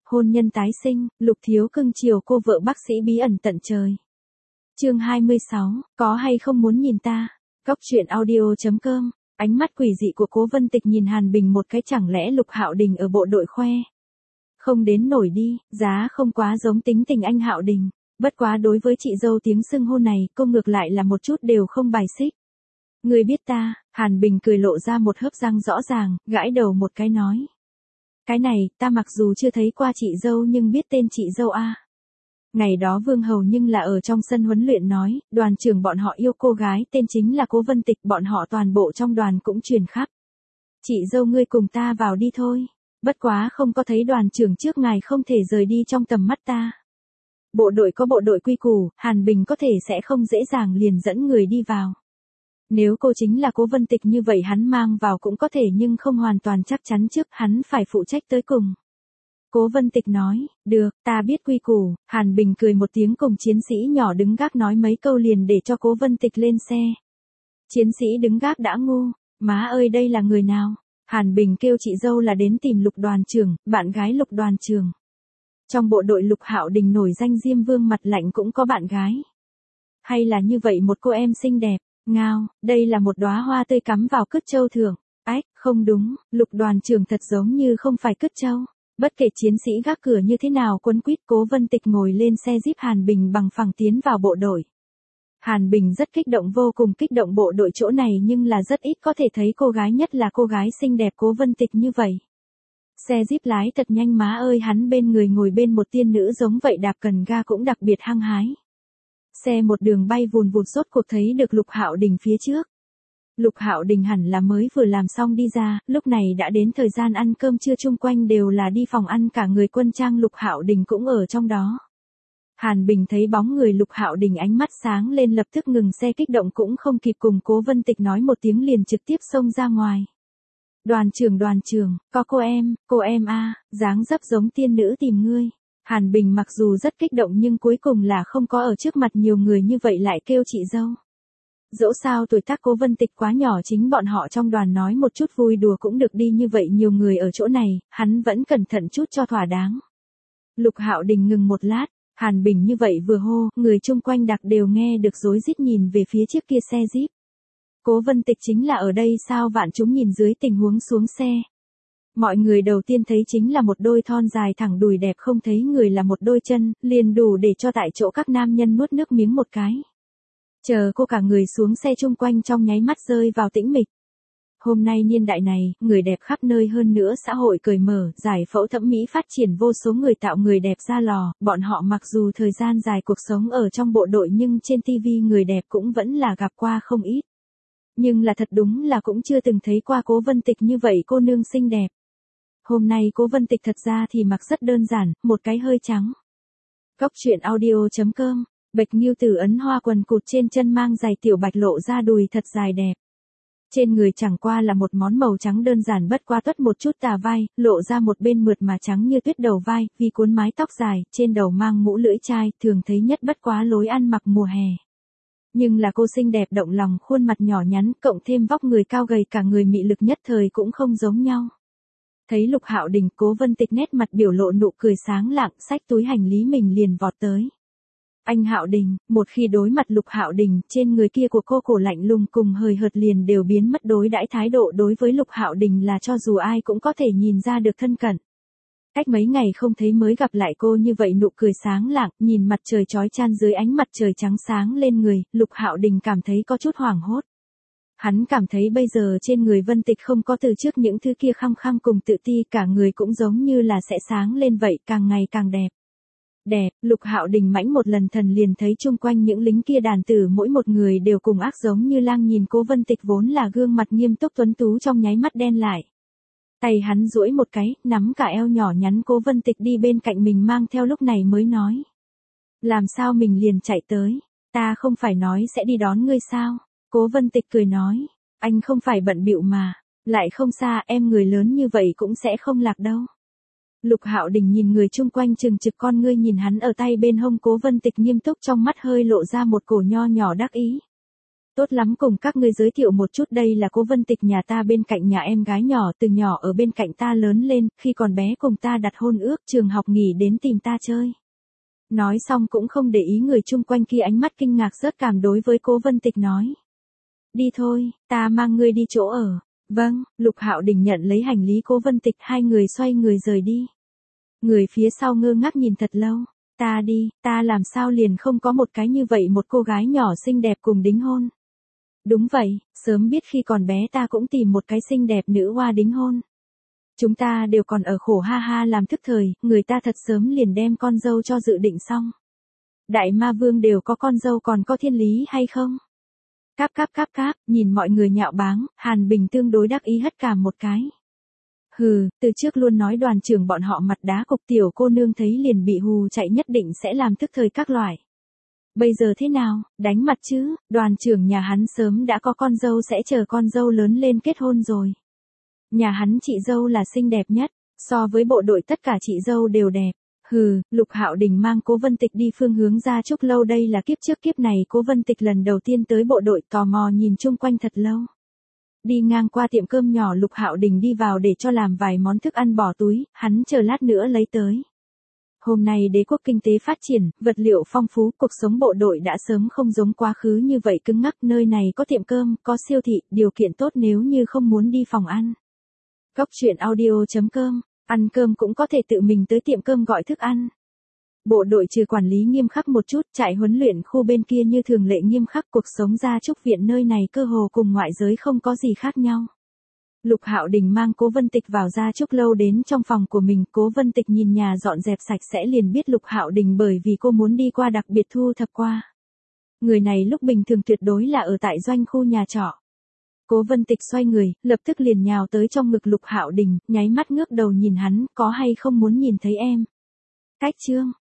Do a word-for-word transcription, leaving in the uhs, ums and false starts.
hôn nhân tái sinh, Lục Thiếu cưng chiều cô vợ bác sĩ bí ẩn tận trời. Chương hai mươi sáu, có hay không muốn nhìn ta? Góc truyện audio chấm com. Ánh mắt quỷ dị của Cố Vân Tịch nhìn Hàn Bình một cái, chẳng lẽ Lục Hạo Đình ở bộ đội khoe không đến nổi đi, giá không quá giống tính tình anh Hạo Đình. Bất quá đối với chị dâu tiếng xưng hô này, cô ngược lại là một chút đều không bài xích. Người biết ta, Hàn Bình cười lộ ra một hớp răng rõ ràng, gãi đầu một cái nói. Cái này, ta mặc dù chưa thấy qua chị dâu nhưng biết tên chị dâu a. Ngày đó Vương Hầu nhưng là ở trong sân huấn luyện nói, đoàn trưởng bọn họ yêu cô gái tên chính là Cố Vân Tịch, bọn họ toàn bộ trong đoàn cũng truyền khắp. Chị dâu ngươi cùng ta vào đi thôi. Bất quá không có thấy đoàn trưởng trước ngài không thể rời đi trong tầm mắt ta. Bộ đội có bộ đội quy củ, Hàn Bình có thể sẽ không dễ dàng liền dẫn người đi vào. Nếu cô chính là Cố Vân Tịch như vậy hắn mang vào cũng có thể nhưng không hoàn toàn chắc chắn trước, hắn phải phụ trách tới cùng. Cố Vân Tịch nói, được, ta biết quy củ. Hàn Bình cười một tiếng cùng chiến sĩ nhỏ đứng gác nói mấy câu liền để cho Cố Vân Tịch lên xe. Chiến sĩ đứng gác đã ngu, má ơi đây là người nào? Hàn Bình kêu chị dâu là đến tìm Lục đoàn trưởng, bạn gái Lục đoàn trưởng. Trong bộ đội Lục Hạo Đình nổi danh Diêm Vương mặt lạnh cũng có bạn gái. Hay là như vậy một cô em xinh đẹp, ngao, đây là một đóa hoa tươi cắm vào cứt châu thưởng. Ách, không đúng, Lục đoàn trưởng thật giống như không phải cứt châu. Bất kể chiến sĩ gác cửa như thế nào quấn quýt, Cố Vân Tịch ngồi lên xe Jeep Hàn Bình bằng phẳng tiến vào bộ đội. Hàn Bình rất kích động, vô cùng kích động, bộ đội chỗ này nhưng là rất ít có thể thấy cô gái, nhất là cô gái xinh đẹp Cố Vân Tịch như vậy. Xe Jeep lái thật nhanh, má ơi hắn bên người ngồi bên một tiên nữ giống vậy, đạp cần ga cũng đặc biệt hăng hái. Xe một đường bay vùn vụt, rốt cuộc thấy được Lục Hạo Đình phía trước. Lục Hạo Đình hẳn là mới vừa làm xong đi ra, lúc này đã đến thời gian ăn cơm trưa, chung quanh đều là đi phòng ăn, cả người quân trang Lục Hạo Đình cũng ở trong đó. Hàn Bình thấy bóng người Lục Hạo Đình ánh mắt sáng lên, lập tức ngừng xe, kích động cũng không kịp cùng Cố Vân Tịch nói một tiếng liền trực tiếp xông ra ngoài. Đoàn trưởng đoàn trưởng, có cô em, cô em a, dáng dấp giống tiên nữ tìm ngươi. Hàn Bình mặc dù rất kích động nhưng cuối cùng là không có ở trước mặt nhiều người như vậy lại kêu chị dâu. Dẫu sao tuổi tác Cố Vân Tịch quá nhỏ, chính bọn họ trong đoàn nói một chút vui đùa cũng được đi, như vậy nhiều người ở chỗ này, hắn vẫn cẩn thận chút cho thỏa đáng. Lục Hạo Đình ngừng một lát, Hàn Bình như vậy vừa hô, người chung quanh đặc đều nghe được rối rít nhìn về phía chiếc kia xe Jeep. Cố Vân Tịch chính là ở đây sao? Vạn chúng nhìn dưới tình huống xuống xe. Mọi người đầu tiên thấy chính là một đôi thon dài thẳng đùi đẹp, không thấy người là một đôi chân, liền đủ để cho tại chỗ các nam nhân nuốt nước miếng một cái. Chờ cô cả người xuống xe, chung quanh trong nháy mắt rơi vào tĩnh mịch. Hôm nay niên đại này, người đẹp khắp nơi, hơn nữa xã hội cởi mở, giải phẫu thẩm mỹ phát triển, vô số người tạo người đẹp ra lò, bọn họ mặc dù thời gian dài cuộc sống ở trong bộ đội nhưng trên ti vi người đẹp cũng vẫn là gặp qua không ít. Nhưng là thật đúng là cũng chưa từng thấy qua Cố Vân Tịch như vậy cô nương xinh đẹp. Hôm nay Cố Vân Tịch thật ra thì mặc rất đơn giản, một cái hơi trắng. Góc truyện audio chấm com. Bạch Nghiêu Tử ấn hoa quần cụt, trên chân mang giày tiểu bạch lộ ra đùi thật dài đẹp. Trên người chẳng qua là một món màu trắng đơn giản, bất qua tuất một chút tà vai, lộ ra một bên mượt mà trắng như tuyết đầu vai, vì cuốn mái tóc dài, trên đầu mang mũ lưỡi chai, thường thấy nhất bất quá lối ăn mặc mùa hè. Nhưng là cô xinh đẹp động lòng, khuôn mặt nhỏ nhắn, cộng thêm vóc người cao gầy, cả người mị lực nhất thời cũng không giống nhau. Thấy Lục Hạo Đình, Cố Vân Tịch nét mặt biểu lộ nụ cười sáng lạng, xách túi hành lý mình liền vọt tới. Anh Hạo Đình, một khi đối mặt Lục Hạo Đình, trên người kia của cô cổ lạnh lùng cùng hời hợt liền đều biến mất, đối đãi thái độ đối với Lục Hạo Đình là cho dù ai cũng có thể nhìn ra được thân cận. Cách mấy ngày không thấy mới gặp lại cô như vậy nụ cười sáng lạng, nhìn mặt trời chói chang dưới ánh mặt trời trắng sáng lên người, Lục Hạo Đình cảm thấy có chút hoảng hốt. Hắn cảm thấy bây giờ trên người Vân Tịch không có từ trước những thứ kia khăng khăng cùng tự ti, cả người cũng giống như là sẽ sáng lên vậy, càng ngày càng đẹp. Đẹp, Lục Hạo Đình mãnh một lần thần liền thấy chung quanh những lính kia đàn tử mỗi một người đều cùng ác giống như lang, nhìn Cố Vân Tịch vốn là gương mặt nghiêm túc tuấn tú trong nháy mắt đen lại. Tay hắn duỗi một cái, nắm cả eo nhỏ nhắn Cố Vân Tịch đi bên cạnh mình mang theo, lúc này mới nói. Làm sao mình liền chạy tới, ta không phải nói sẽ đi đón ngươi sao? Cố Vân Tịch cười nói, anh không phải bận bịu mà, lại không xa, em người lớn như vậy cũng sẽ không lạc đâu. Lục Hạo Đình nhìn người chung quanh chừng trực con ngươi, nhìn hắn ở tay bên hông Cố Vân Tịch nghiêm túc, trong mắt hơi lộ ra một cổ nho nhỏ đắc ý. Tốt lắm, cùng các ngươi giới thiệu một chút, đây là Cố Vân Tịch, nhà ta bên cạnh nhà em gái nhỏ, từ nhỏ ở bên cạnh ta lớn lên, khi còn bé cùng ta đặt hôn ước, trường học nghỉ đến tìm ta chơi. Nói xong cũng không để ý người chung quanh kia ánh mắt kinh ngạc rớt cảm, đối với Cố Vân Tịch nói. Đi thôi, ta mang ngươi đi chỗ ở. Vâng, Lục Hạo Đình nhận lấy hành lý Cố Vân Tịch, hai người xoay người rời đi. Người phía sau ngơ ngác nhìn thật lâu. Ta đi, ta làm sao liền không có một cái như vậy một cô gái nhỏ xinh đẹp cùng đính hôn. Đúng vậy, sớm biết khi còn bé ta cũng tìm một cái xinh đẹp nữ hoa đính hôn. Chúng ta đều còn ở khổ ha ha làm thức thời, người ta thật sớm liền đem con dâu cho dự định xong. Đại ma vương đều có con dâu còn có thiên lý hay không? Cáp cáp cáp cáp, nhìn mọi người nhạo báng, Hàn Bình tương đối đắc ý hất cảm một cái. Hừ, từ trước luôn nói đoàn trưởng bọn họ mặt đá cục, tiểu cô nương thấy liền bị hù chạy, nhất định sẽ làm thức thời các loại. Bây giờ thế nào, đánh mặt chứ, đoàn trưởng nhà hắn sớm đã có con dâu, sẽ chờ con dâu lớn lên kết hôn rồi. Nhà hắn chị dâu là xinh đẹp nhất, so với bộ đội tất cả chị dâu đều đẹp. Hừ, Lục Hạo Đình mang Cố Vân Tịch đi phương hướng Gia Trúc Lâu, đây là kiếp trước kiếp này Cố Vân Tịch lần đầu tiên tới bộ đội, tò mò nhìn chung quanh thật lâu. Đi ngang qua tiệm cơm nhỏ, Lục Hạo Đình đi vào để cho làm vài món thức ăn bỏ túi, hắn chờ lát nữa lấy tới. Hôm nay đế quốc kinh tế phát triển, vật liệu phong phú, cuộc sống bộ đội đã sớm không giống quá khứ như vậy cứng ngắc, nơi này có tiệm cơm, có siêu thị, điều kiện tốt nếu như không muốn đi phòng ăn. Góc truyện audio chấm com, ăn cơm cũng có thể tự mình tới tiệm cơm gọi thức ăn. Bộ đội trừ quản lý nghiêm khắc một chút, trại huấn luyện khu bên kia như thường lệ nghiêm khắc, cuộc sống Gia Trúc viện nơi này cơ hồ cùng ngoại giới không có gì khác nhau. Lục Hạo Đình mang Cố Vân Tịch vào Gia Trúc Lâu, đến trong phòng của mình, Cố Vân Tịch nhìn nhà dọn dẹp sạch sẽ liền biết Lục Hạo Đình bởi vì cô muốn đi qua đặc biệt thu thập qua. Người này lúc bình thường tuyệt đối là ở tại doanh khu nhà trọ. Cố Vân Tịch xoay người, lập tức liền nhào tới trong ngực Lục Hạo Đình, nháy mắt ngước đầu nhìn hắn, có hay không muốn nhìn thấy em. Cách chương